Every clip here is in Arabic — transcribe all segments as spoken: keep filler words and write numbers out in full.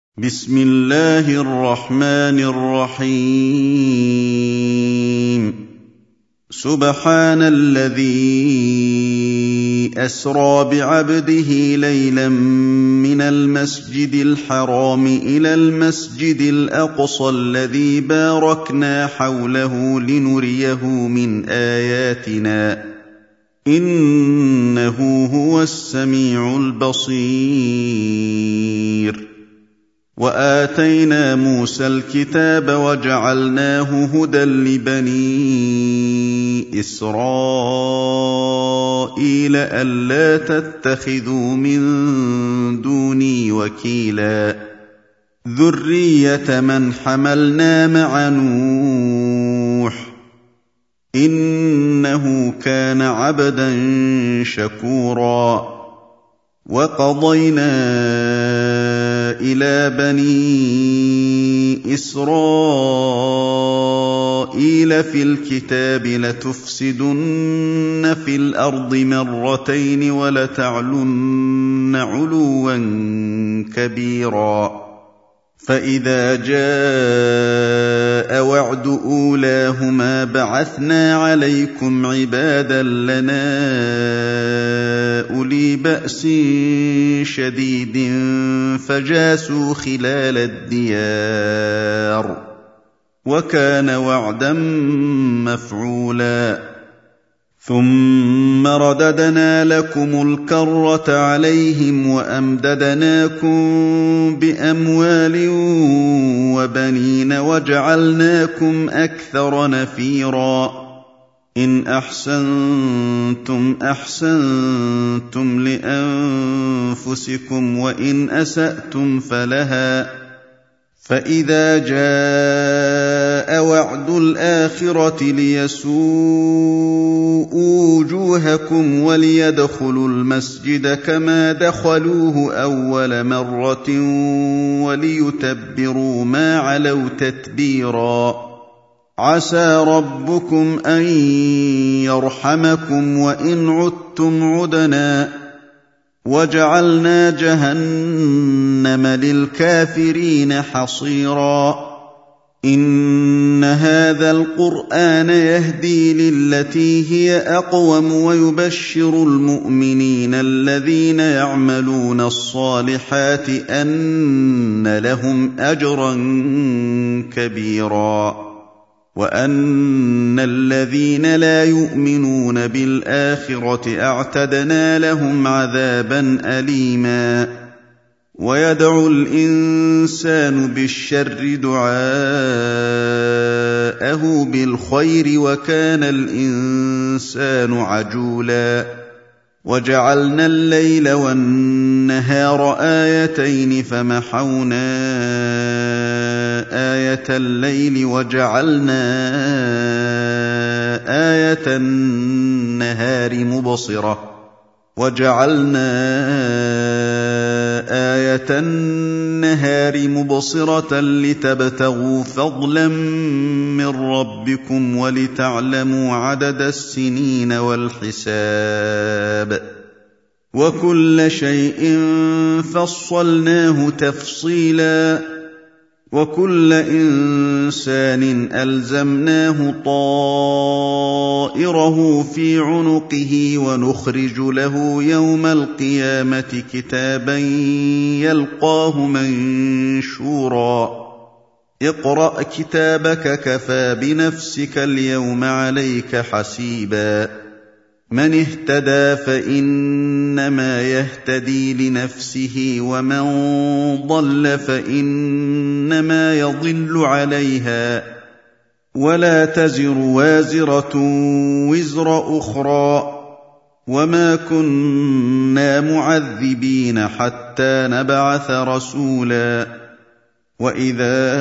بسم الله الرحمن الرحيم سبحان الذي أسرى بعبده ليلا من المسجد الحرام إلى المسجد الأقصى الذي باركنا حوله لنريه من آياتنا إنه هو السميع البصير وآتينا موسى الكتاب وجعلناه هدى لبني إسرائيل ألا تتخذوا من دوني وكيلا ذرية من حملنا مع نوح إنه كان عبدا شكورا وقضينا إلى بني إسرائيل في الكتاب لتفسدن في الأرض مرتين ولتعلن علوا كبيرا فإذا جاء وعد أولاهما بعثنا عليكم عبادا لنا أولي بأس شديد فجاسوا خلال الديار وكان وعدا مفعولا ثم رددنا لكم الكرة عليهم وأمددناكم بأموال وبنين وجعلناكم أكثر نفيرا إن أحسنتم أحسنتم لأنفسكم وإن أسأتم فلها فإذا جاء وعد الآخرة ليسوءوا وجوهكم وليدخلوا المسجد كما دخلوه أول مرة وليتبروا ما علوا تتبيرا عسى ربكم أن يرحمكم وإن عدتم عدنا وجعلنا جهنم للكافرين حصيرا إن هذا القرآن يهدي للتي هي أقوم ويبشر المؤمنين الذين يعملون الصالحات أن لهم أجرا كبيرا وأن الذين لا يؤمنون بالآخرة أعتدنا لهم عذابا أليما ويدعو الإنسان بالشر دعاءه بالخير وكان الإنسان عجولا وجعلنا الليل والنهار آيتين فمحونا آية الليل وجعلنا آية النهار مبصرة وجعلنا آية النهار مبصرة لتبتغوا فضلا من ربكم ولتعلموا عدد السنين والحساب وكل شيء فصلناه تفصيلا وكل إنسان ألزمناه طائره في عنقه ونخرج له يوم القيامة كتابا يلقاه منشورا اقرأ كتابك كفى بنفسك اليوم عليك حسيبا من اهتدى فإنما يهتدي لنفسه ومن ضل فإنما يضل عليها ولا تزر وازرة وزر أخرى وما كنا معذبين حتى نبعث رسولا وإذا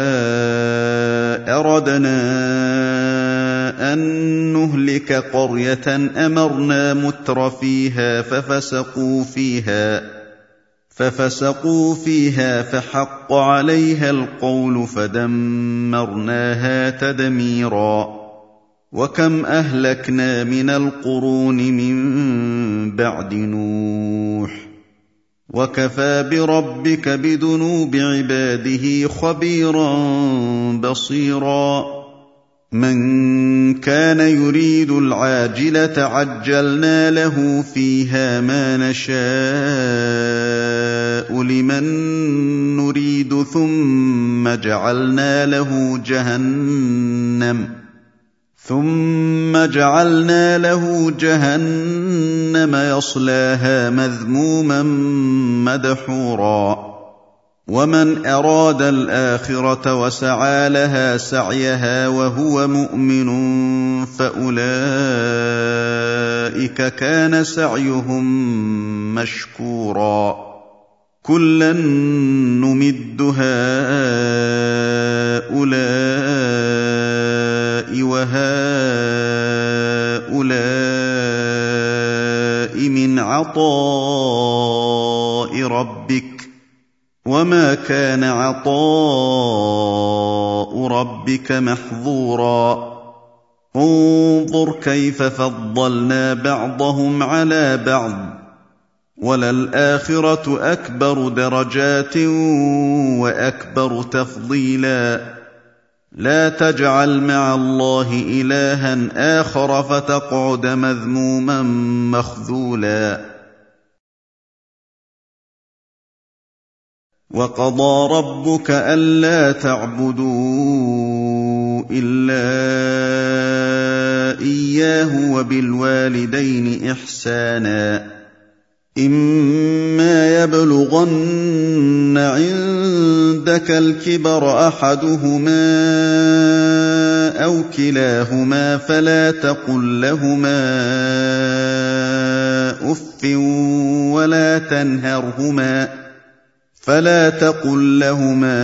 أردنا أن نهلك قرية أمرنا متر فيها ففسقوا فيها ففسقوا فيها فحق عليها القول فدمرناها تدميرا وكم أهلكنا من القرون من بعد نوح وَكَفَىٰ بِرَبِّكَ بِذُنُوبِ عِبَادِهِ خَبِيرًا بَصِيرًا مَن كَانَ يُرِيدُ الْعَاجِلَةَ عَجَّلْنَا لَهُ فِيهَا مَا نَشَاءُ لِمَن نُّرِيدُ ثُمَّ جَعَلْنَا له جَهَنَّمَ ثُمَّ جَعَلْنَا لَهُ جَهَنَّمَ يَصْلَاهَا مَذْمُومًا مَّدْحُورًا وَمَنْ أَرَادَ الْآخِرَةَ وَسَعَىٰ لَهَا سَعْيَهَا وَهُوَ مُؤْمِنٌ فَأُولَٰئِكَ كَانَ سَعْيُهُم مَّشْكُورًا كُلًّا نُّمِدُّ هَٰؤُلَاءِ وَهَٰؤُلَاءِ مِنْ عَطَاءِ رَبِّكَ وَمَا كَانَ عَطَاءُ رَبِّكَ مَحْظُورًا انظُرْ كَيْفَ فَضَّلْنَا بَعْضَهُمْ عَلَىٰ بَعْضٍ وَلَلْآخِرَةُ أَكْبَرُ دَرَجَاتٍ وَأَكْبَرُ تَفْضِيلًا لَا تَجْعَلْ مَعَ اللَّهِ إِلَٰهًا آخَرَ فَتَقْعُدَ مَذْمُومًا مَّخْذُولًا وَقَضَىٰ رَبُّكَ أَلَّا تَعْبُدُوا إِلَّا إِيَّاهُ وَبِالْوَالِدَيْنِ إِحْسَانًا إِمَّا يَبْلُغَنَّ عِندَكَ الْكِبَرَ أَحَدُهُمَا أَوْ كِلَاهُمَا فَلَا تَقُل لَّهُمَا أُفٍّ وَلَا تَنْهَرْهُمَا فلا تقل لهما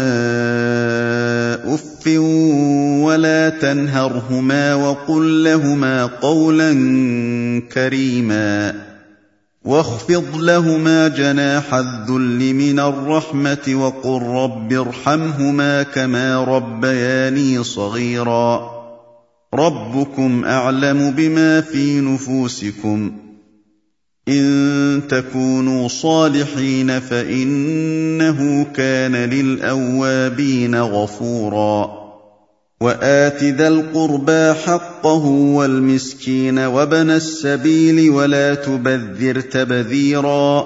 أف ولا تنهرهما وقل لهما قولا كريما واخفض لهما جناح الذل من الرحمة وقل رب ارحمهما كما ربياني صغيرا ربكم أعلم بما في نفوسكم إن تكونوا صالحين فإنه كان للأوابين غفورا وآت ذا القربى حقه والمسكين وابن السبيل ولا تبذر تبذيرا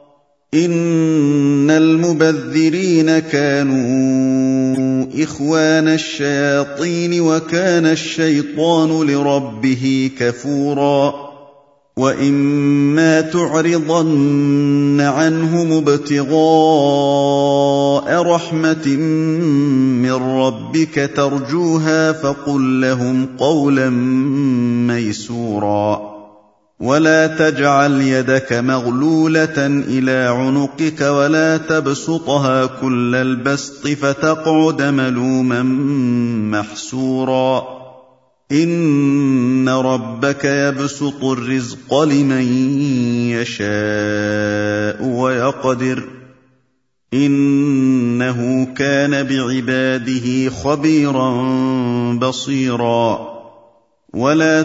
إن المبذرين كانوا إخوان الشياطين وكان الشيطان لربه كفورا وَإِمَّا تُعْرِضَنَّ عَنْهُمُ ابْتِغَاءَ رَحْمَةٍ مِّن رَّبِّكَ تَرْجُوهَا فَقُل لَّهُمْ قَوْلًا مَّيْسُورًا وَلَا تَجْعَلْ يَدَكَ مَغْلُولَةً إِلَىٰ عُنُقِكَ وَلَا تَبْسُطْهَا كُلَّ الْبَسْطِ فَتَقْعُدَ مَلُومًا مَّحْسُورًا إِنَّ رَبَّكَ يَبْسُطُ الرِّزْقَ لِمَن يَشَاءُ وَيَقْدِرُ إِنَّهُ كَانَ بِعِبَادِهِ خَبِيرًا بَصِيرًا وَلَا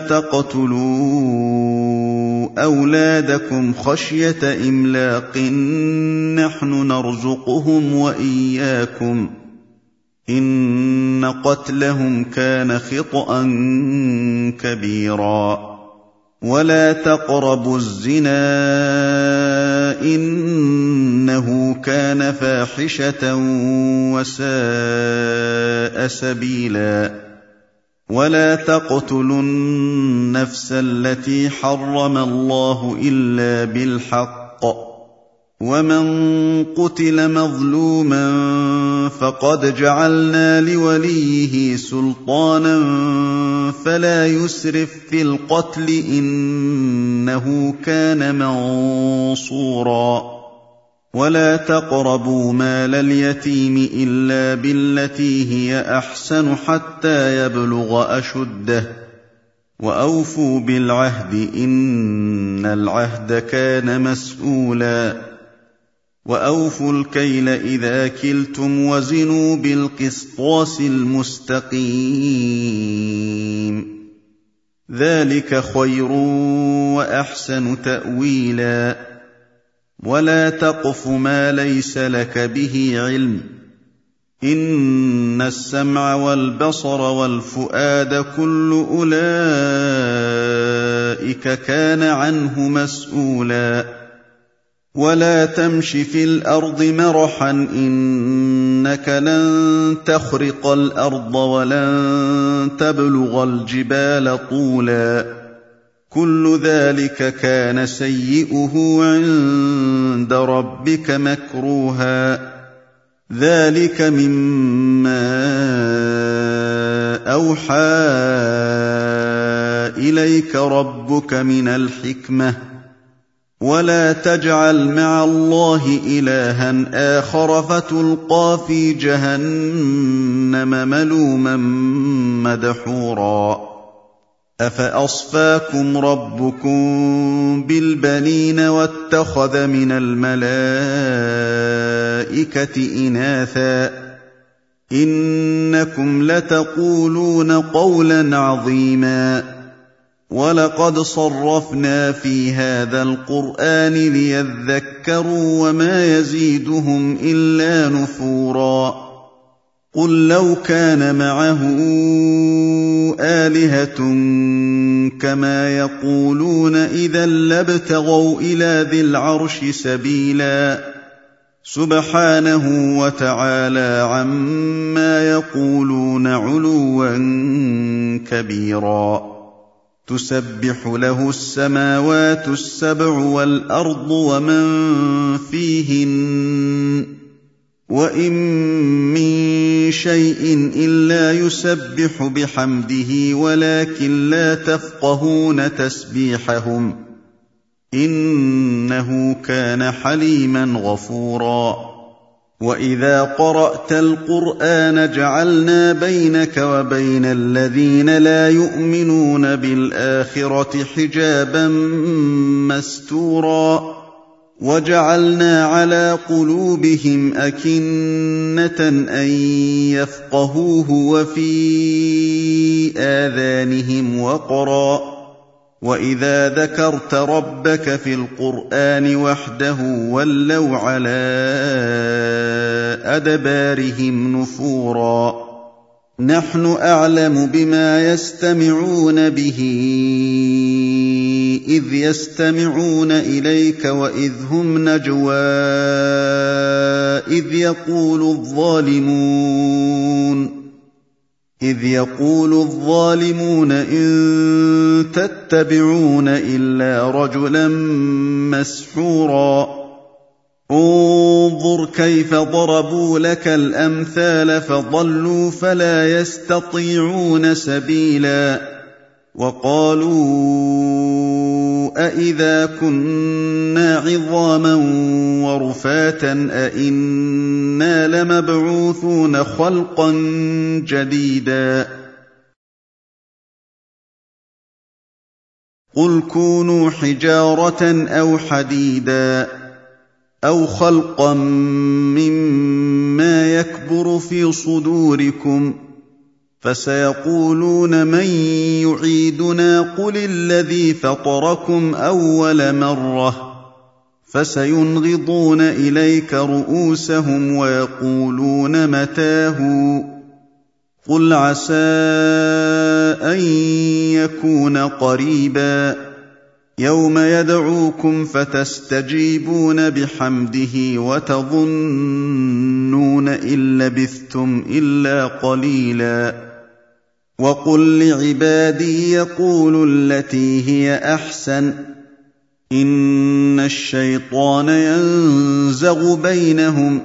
تَقْتُلُوا أَوْلَادَكُمْ خَشْيَةَ إِمْلَاقٍ نَّحْنُ نَرْزُقُهُمْ وَإِيَّاكُمْ إِنَّ قَتْلَهُمْ كَانَ خِطْئًا كَبِيرًا وَلَا تَقْرَبُوا الزِّنَا إِنَّهُ كَانَ فَاحِشَةً وَسَاءَ سَبِيلًا وَلَا تَقْتُلُوا النَّفْسَ الَّتِي حَرَّمَ اللَّهُ إِلَّا بِالْحَقِّ وَمَن قُتِلَ مَظْلُومًا فَقَدْ جَعَلْنَا لِوَلِيِّهِ سُلْطَانًا فَلَا يُسْرِف فِّي الْقَتْلِ إِنَّهُ كَانَ مَنصُورًا وَلَا تَقْرَبُوا مَالَ الْيَتِيمِ إِلَّا بِالَّتِي هِيَ أَحْسَنُ حَتَّىٰ يَبْلُغَ أَشُدَّهُ وَأَوْفُوا بِالْعَهْدِ إِنَّ الْعَهْدَ كَانَ مَسْئُولًا وَأَوْفُوا الْكَيْلَ إِذَا كِلْتُمْ وَزِنُوا بِالْقِسْطَاسِ الْمُسْتَقِيمِ ذَلِكَ خَيْرٌ وَأَحْسَنُ تَأْوِيلًا ولا تقف ما ليس لك به علم، إن السمع والبصر والفؤاد كل أولئك كان عنه مسؤولا. ولا تمش في الأرض مرحا، إنك لن تخرق الأرض ولن تبلغ الجبال طولا، كل ذلك كان سيئه عند ربك مكروها. ذلك مما أوحى إليك ربك من الحكمة. ولا تجعل مع الله إلها آخر فتلقى في جهنم ملوما مدحورا. أفأصفاكم ربكم بالبنين واتخذ من الملائكة إناثا، إنكم لتقولون قولا عظيما. ولقد صرفنا في هذا القرآن ليذكروا وما يزيدهم إلا نفورا. قل لو كان معه آلهة كما يقولون إذا لابتغوا إلى ذي العرش سبيلا، سبحانه وتعالى عما يقولون علوا كبيرا. تسبح له السماوات السبع والأرض ومن فيهن، وإن من شيء إلا يسبح بحمده ولكن لا تفقهون تسبيحهم، إنه كان حليما غفورا. وإذا قرأت القرآن جعلنا بينك وبين الذين لا يؤمنون بالآخرة حجابا مستورا، وجعلنا على قلوبهم أكنة أن يفقهوه وفي آذانهم وقرا، وإذا ذكرت ربك في القرآن وحده ولوا على أدبارهم نفورا. نحن أعلم بما يستمعون به إذ يستمعون إليك وإذ هم نجوى إذ يقول الظالمون إذ يقول الظالمون إن تتبعون إلا رجلا مسحورا. انظر كيف ضربوا لك الأمثال فضلوا فلا يستطيعون سبيلا. وقالوا أإذا كنا عظاما ورفاتا أإنا لمبعوثون خلقا جديدا. قل كونوا حجارة أو حديدا أو خلقا مما يكبر في صدوركم، فسيقولون من يعيدنا قل الذي فطركم أول مرة، فسينغضون إليك رؤوسهم ويقولون متاه، قل عسى أن يكون قريبا. يوم يدعوكم فتستجيبون بحمده وتظنون إن لبثتم إلا قليلا. وقل لعبادي يقولوا التي هي أحسن، إن الشيطان ينزغ بينهم،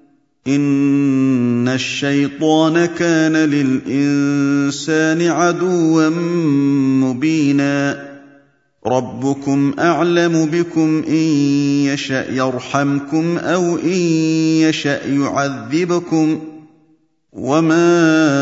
إن الشيطان كان للإنسان عدوا مبينا. ربكم أعلم بكم إن يشأ يرحمكم أو إن يشأ يعذبكم، وما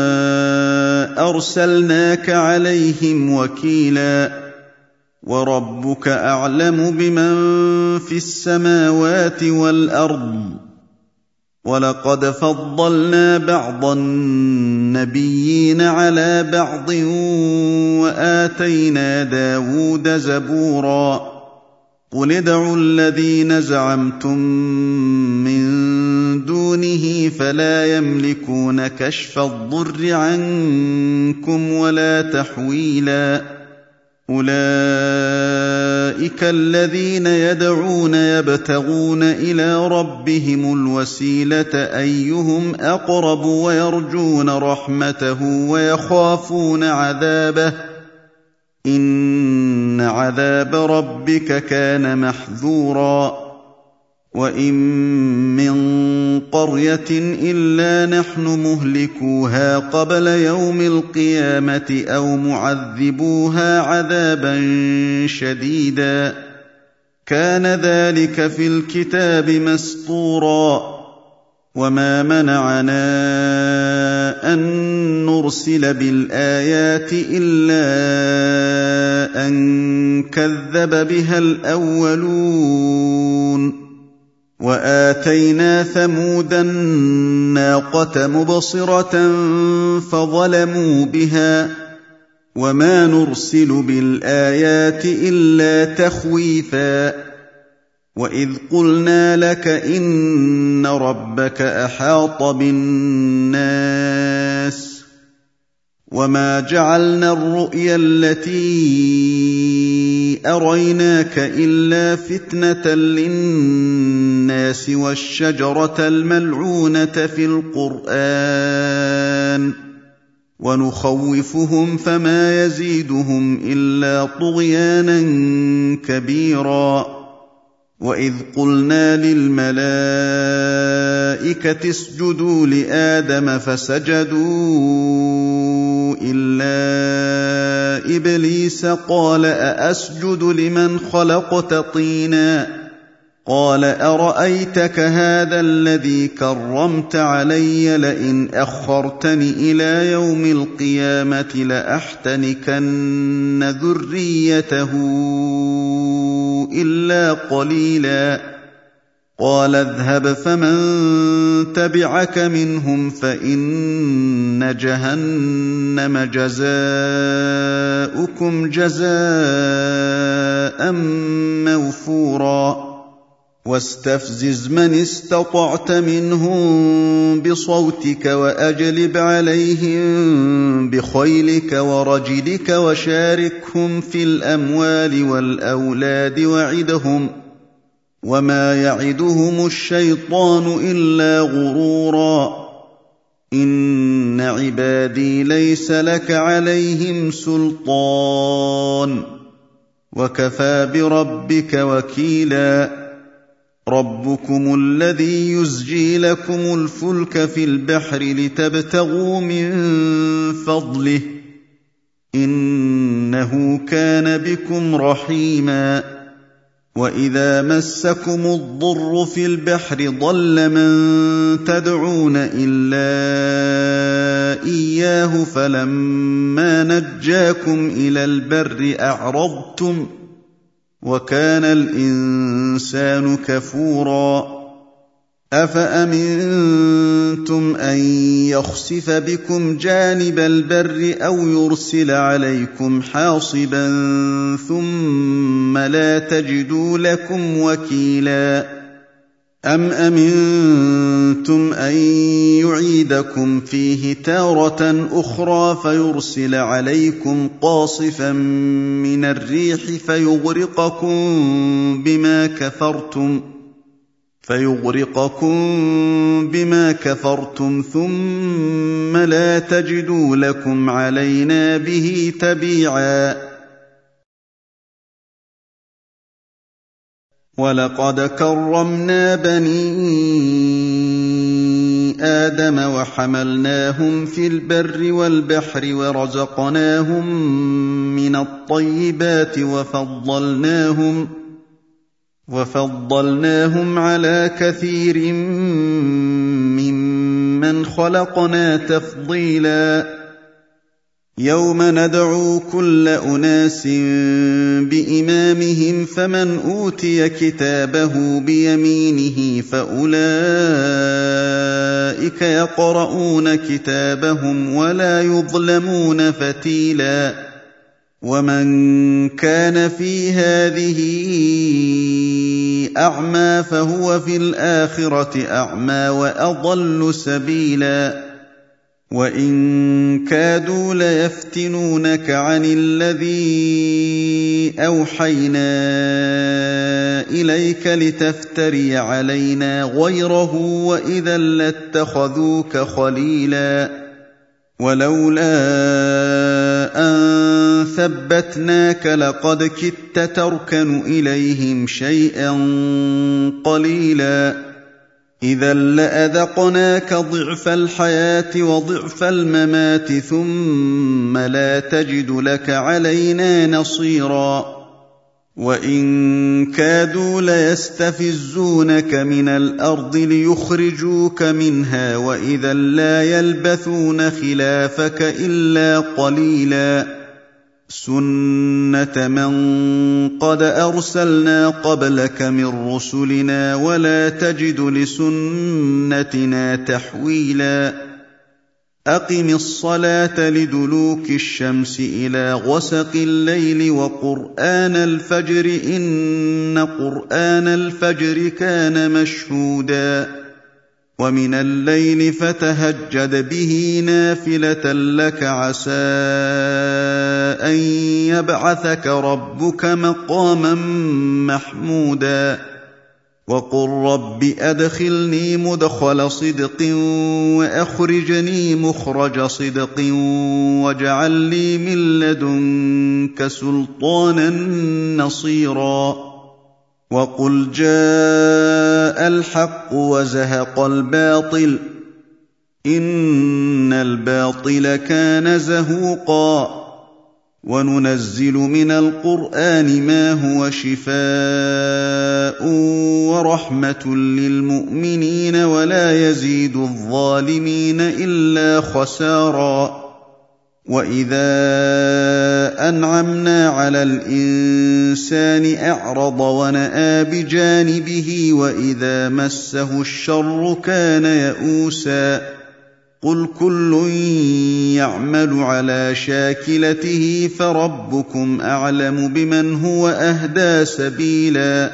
أرسلناك عليهم وكيلا. وربك أعلم بمن في السماوات والأرض. ولقد فضلنا بعض النبيين على بعض وآتينا داود زبورا. قُلِ ادْعُوا الَّذِينَ زَعَمْتُم مِّن دُونِهِ فَلَا يَمْلِكُونَ كَشْفَ الضُّرِّ عَنكُمْ وَلَا تَحْوِيلًا أُولَٰئِكَ الَّذِينَ يَدْعُونَ يَبْتَغُونَ إِلَىٰ رَبِّهِمُ الْوَسِيلَةَ أَيُّهُمْ أَقْرَبُ وَيَرْجُونَ رَحْمَتَهُ وَيَخَافُونَ عَذَابَهُ ۚ إِنَّ عَذَابَ رَبِّكَ كَانَ مَحْذُورًا وَإِن مِّن قَرْيَةٍ إِلَّا نَحْنُ مُهْلِكُوهَا قَبْلَ يَوْمِ الْقِيَامَةِ أَوْ مُعَذِّبُوهَا عَذَابًا شَدِيدًا ۚ كَانَ ذَٰلِكَ فِي الْكِتَابِ مَسْطُورًا وَمَا مَنَعَنَا أَن نُّرْسِلَ بِالْآيَاتِ إِلَّا أَن كَذَّبَ بِهَا الْأَوَّلُونَ وَآتَيْنَا ثَمُودَ النَّاقَةَ مُبْصِرَةً فَظَلَمُوا بِهَا ۚ وَمَا نُرْسِلُ بِالْآيَاتِ إِلَّا تَخْوِيفًا ۚ وَإِذْ قُلْنَا لَكَ إِنَّ رَبَّكَ أَحَاطَ بِالنَّاسِ ۚ وَمَا جَعَلْنَا الرُّؤْيَا الَّتِي أَرَيْنَاكَ إِلَّا فِتْنَةً لِّلنَّاسِ وَالشَّجَرَةَ الْمَلْعُونَةَ فِي الْقُرْآنِ ۚ وَنُخَوِّفُهُمْ فَمَا يَزِيدُهُمْ إِلَّا طُغْيَانًا كَبِيرًا وَإِذْ قُلْنَا لِلْمَلَائِكَةِ اسْجُدُوا لِآدَمَ فَسَجَدُوا إِلَّا إِبْلِيسَ قَالَ أَأَسْجُدُ لِمَنْ خَلَقْتَ طِينًا قَالَ أَرَأَيْتَكَ هَٰذَا الَّذِي كَرَّمْتَ عَلَيَّ لَئِنْ أَخَّرْتَنِ إِلَىٰ يَوْمِ الْقِيَامَةِ لَأَحْتَنِكَنَّ ذُرِّيَّتَهُ إِلَّا قَلِيلًا قَالَ اذْهَبْ فَمَن تَبِعَكَ مِنْهُمْ فَإِنَّ جَهَنَّمَ جَزَاؤُكُمْ جَزَاءً مَّوْفُورًا وَاسْتَفْزِزْ مَنِ اسْتَطَعْتَ مِنْهُم بِصَوْتِكَ وَأَجْلِبْ عَلَيْهِم بِخَيْلِكَ وَرَجِلِكَ وَشَارِكْهُمْ فِي الْأَمْوَالِ وَالْأَوْلَادِ وَعِدْهُمْ ۚ وَمَا يَعِدُهُمُ الشَّيْطَانُ إِلَّا غُرُورًا إِنَّ عِبَادِي لَيْسَ لَكَ عَلَيْهِمْ سُلْطَانٌ وَكَفَىٰ بِرَبِّكَ وَكِيلًا رَبُّكُمُ الَّذِي يُزْجِي لَكُمُ الْفُلْكَ فِي الْبَحْرِ لِتَبْتَغُوا مِن فَضْلِهِ ۚ إِنَّهُ كَانَ بِكُمْ رَحِيمًا وَإِذَا مَسَّكُمُ الضُّرُّ فِي الْبَحْرِ ضَلَّ مَن تَدْعُونَ إِلَّا إِيَّاهُ فَلَمَّا نَجَّاكُمْ إِلَى الْبَرِّ أَعْرَضْتُمْ ۚ وَكَانَ الْإِنسَانُ كَفُورًا أَفَأَمِنتُمْ أَن يَخْسِفَ بِكُمْ جَانِبَ الْبَرِّ أَوْ يُرْسِلَ عَلَيْكُمْ حَاصِبًا ثُمَّ لَا تَجِدُوا لَكُمْ وَكِيلًا أَمْ أَمِنتُمْ أَن يُعِيدَكُمْ فِيهِ تَارَةً أُخْرَىٰ فَيُرْسِلَ عَلَيْكُمْ قَاصِفًا مِّنَ الرِّيحِ فَيُغْرِقَكُم بِمَا كَفَرْتُمْ فَيُغْرِقَكُم بِمَا كَفَرْتُمْ ثُمَّ لَا تَجِدُوا لَكُمْ عَلَيْنَا بِهِ تَبِيعًا وَلَقَدْ كَرَّمْنَا بَنِي آدَمَ وَحَمَلْنَاهُمْ فِي الْبَرِّ وَالْبَحْرِ وَرَزَقْنَاهُم مِّنَ الطَّيِّبَاتِ وَفَضَّلْنَاهُمْ وَفَضَّلْنَاهُمْ عَلَىٰ كَثِيرٍ مِّمَّنْ خَلَقْنَا تَفْضِيلًا يَوْمَ نَدْعُو كُلَّ أُنَاسٍ بِإِمَامِهِمْ فَمَنْ أُوتِيَ كِتَابَهُ بِيَمِينِهِ فَأُولَٰئِكَ يَقْرَءُونَ كِتَابَهُمْ وَلَا يُظْلَمُونَ فَتِيلًا ومن كان في هذه أعمى فهو في الآخرة أعمى وأضل سبيلا وإن كادوا ليفتنونك عن الذي أوحينا إليك لتفتري علينا غيره وإذا لاتخذوك خليلا ولولا أن ثبتناك لقد كدت تركن إليهم شيئا قليلا إذا لأذقناك ضعف الحياة وضعف الممات ثم لا تجد لك علينا نصيرا وإن كادوا ليستفزونك من الأرض ليخرجوك منها وإذا لا يلبثون خلافك إلا قليلا سنة من قد أرسلنا قبلك من رسلنا ولا تجد لسنتنا تحويلا أقم الصلاة لدلوك الشمس إلى غسق الليل وقرآن الفجر إن قرآن الفجر كان مشهودا ومن الليل فتهجد به نافلة لك عسى أن يبعثك ربك مقاما محمودا وقل رب أدخلني مدخل صدق وأخرجني مخرج صدق واجعل لي من لدنك سلطانا نصيرا وقل جاء الحق وزهق الباطل إن الباطل كان زهوقا وننزل من القرآن ما هو شفاء ورحمة للمؤمنين ولا يزيد الظالمين إلا خسارا وإذا أنعمنا على الإنسان أعرض ونأى بجانبه وإذا مسه الشر كان يئوسا قل كل يعمل على شاكلته فربكم أعلم بمن هو أهدى سبيلا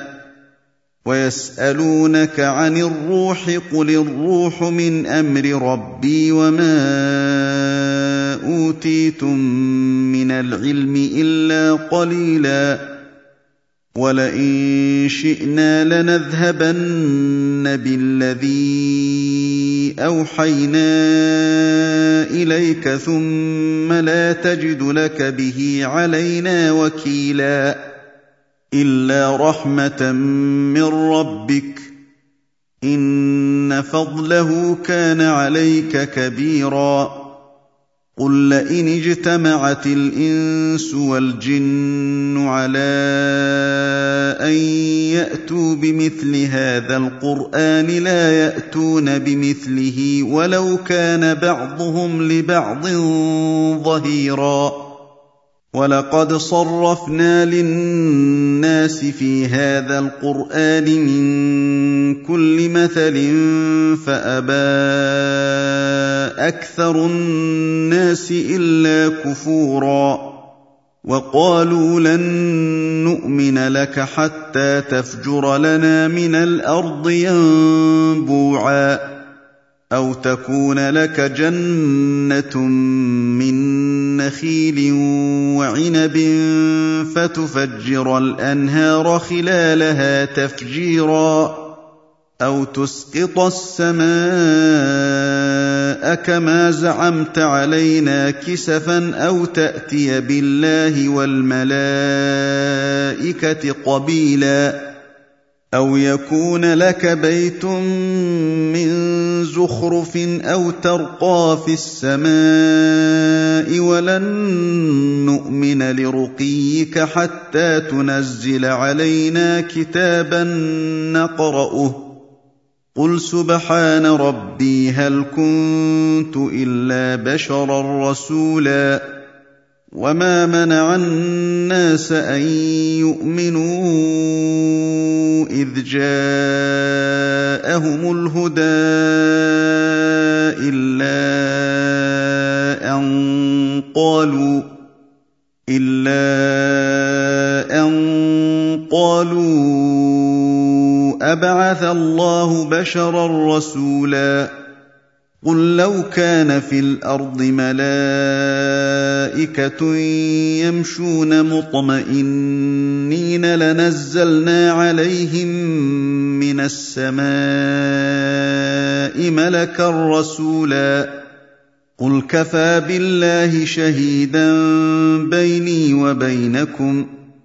ويسألونك عن الروح قل الروح من أمر ربي وما أوتيتم من العلم إلا قليلا ولئن شئنا لنذهبن بالذي أوحينا إليك ثم لا تجد لك به علينا وكيلا إلا رحمة من ربك إن فضله كان عليك كبيرا قل لئن اجتمعت الإنس والجن على أن يأتوا بمثل هذا القرآن لا يأتون بمثله ولو كان بعضهم لبعض ظهيرا ولقد صرفنا للناس في هذا القرآن من كل مثل فأبى أكثر الناس إلا كفورا وقالوا لن نؤمن لك حتى تفجر لنا من الأرض ينبوعا أو تكون لك جنة من نخيل وعنب فتفجر الأنهار خلالها تفجيرا أو تسقط السماء كما زعمت علينا كسفا أو تأتي بالله والملائكة قبيلا أو يكون لك بيت من زخرف أو ترقى في السماء ولن نؤمن لرقيك حتى تنزل علينا كتابا نقرأه قل سبحان ربي هل كنت إلا بشرا رسولا وما منع الناس أن يؤمنوا إذ جاءهم الهدى إلا أن قالوا إِلَّا أَن قَالُوا أَبَعَثَ اللَّهُ بَشَرًا رَّسُولًا قُل لَّوْ كَانَ فِي الْأَرْضِ مَلَائِكَةٌ يَمْشُونَ مُطْمَئِنِّينَ لَنَزَّلْنَا عَلَيْهِم مِّنَ السَّمَاءِ مَلَكًا رَّسُولًا قُلْ كَفَىٰ بِاللَّهِ شَهِيدًا بَيْنِي وَبَيْنَكُمْ ۚ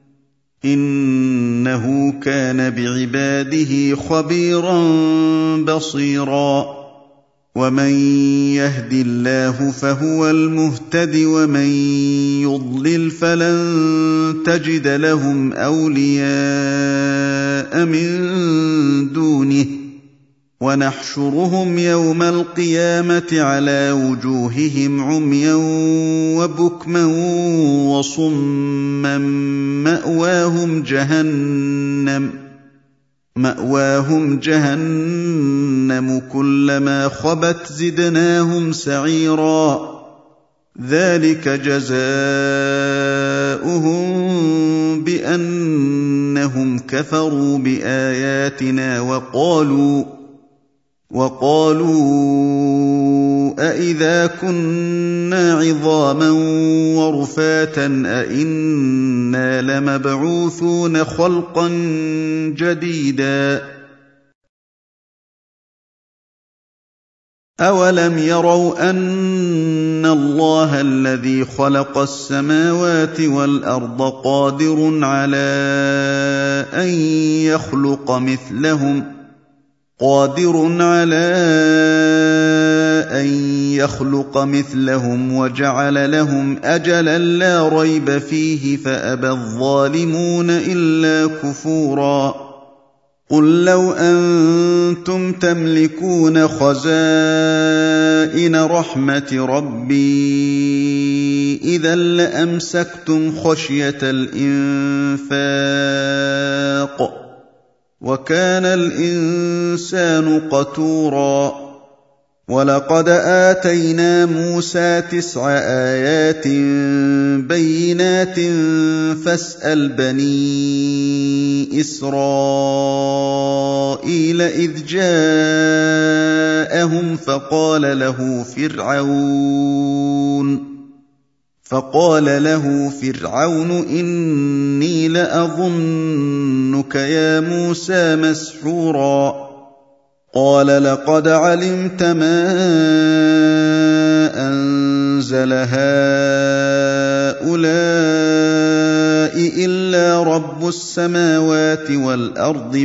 إِنَّهُ كَانَ بِعِبَادِهِ خَبِيرًا بَصِيرًا وَمَن يَهْدِ اللَّهُ فَهُوَ الْمُهْتَدِ وَمَن يُضْلِلْ فَلَن تَجِدَ لَهُمْ أَوْلِيَاءَ مِن دُونِهِ وَنَحْشُرُهُمْ يَوْمَ الْقِيَامَةِ عَلَىٰ وُجُوهِهِمْ عُمْيًا وَبُكْمًا وَصُمًّا مَّأْوَاهُمْ جَهَنَّمُ مَأْوَاهُمْ جَهَنَّمُ كُلَّمَا خَبَتْ زِدْنَاهُمْ سَعِيرًا ذَٰلِكَ جَزَاؤُهُم بِأَنَّهُمْ كَفَرُوا بِآيَاتِنَا وَقَالُوا وَقَالُوا أَإِذَا كُنَّا عِظَامًا وَرُفَاتًا أَإِنَّا لَمَبْعُوثُونَ خَلْقًا جَدِيدًا أَوَلَمْ يَرَوْا أَنَّ اللَّهَ الَّذِي خَلَقَ السَّمَاوَاتِ وَالْأَرْضَ قَادِرٌ عَلَىٰ أَن يَخْلُقَ مِثْلَهُمْ قادر على أن يخلق مثلهم وجعل لهم أجلا لا ريب فيه فأبى الظالمون إلا كفورا قل لو أنتم تملكون خزائن رحمة ربي إذا لأمسكتم خشية الإنفاق وَكَانَ الْإِنسَانُ قَتُورًا وَلَقَدْ آتَيْنَا مُوسَىٰ تِسْعَ آيَاتٍ بَيِّنَاتٍ فَاسْأَلْ بَنِي إِسْرَائِيلَ إِذْ جَاءَهُمْ فَقَالَ لَهُ فِرْعَوْنُ فقال له فرعون إني لأظنك يا موسى مسحورا قال لقد علمت ما أنزل هؤلاء إلا رب السماوات والأرض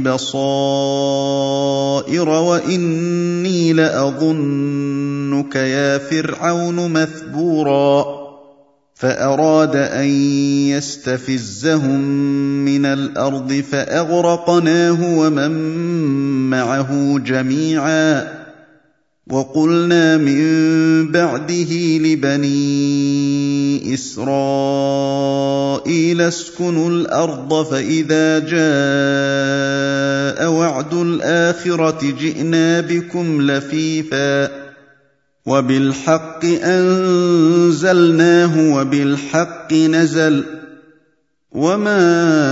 بصائر وإني لأظنك يا فرعون مثبورا فأراد أن يستفزهم من الأرض فأغرقناه ومن معه جميعا وقلنا من بعده لبني إسرائيل اسكنوا الأرض فإذا جاء وعد الآخرة جئنا بكم لفيفا وبالحق أنزلناه وبالحق نزل وما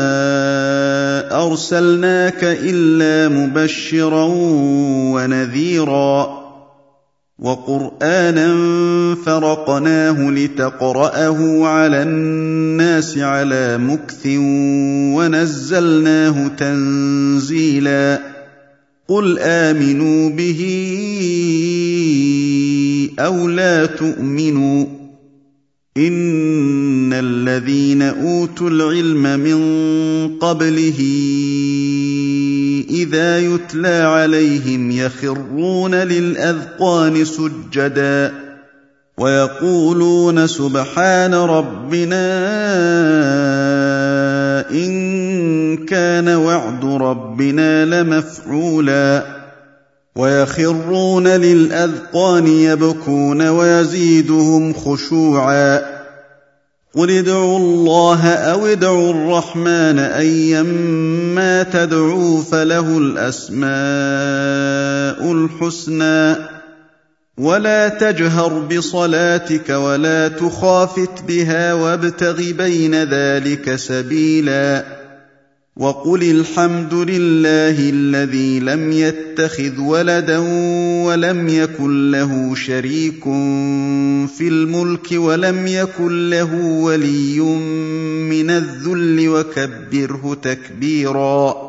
أرسلناك إلا مبشرا ونذيرا وقرآنا فرقناه لتقرأه على الناس على مكث ونزلناه تنزيلا قل آمنوا به أو لا تؤمنوا إن الذين أوتوا العلم من قبله إذا يتلى عليهم يخرون للأذقان سجدا ويقولون سبحان ربنا إن كان وعد ربنا لمفعولا ويخرون للأذقان يبكون ويزيدهم خشوعا قل ادعوا الله أو ادعوا الرحمن أيما تدعوا فله الأسماء الحسنى ولا تجهر بصلاتك ولا تخافت بها وابتغ بين ذلك سبيلا وقل الحمد لله الذي لم يتخذ ولدا ولم يكن له شريك في الملك ولم يكن له ولي من الذل وكبره تكبيرا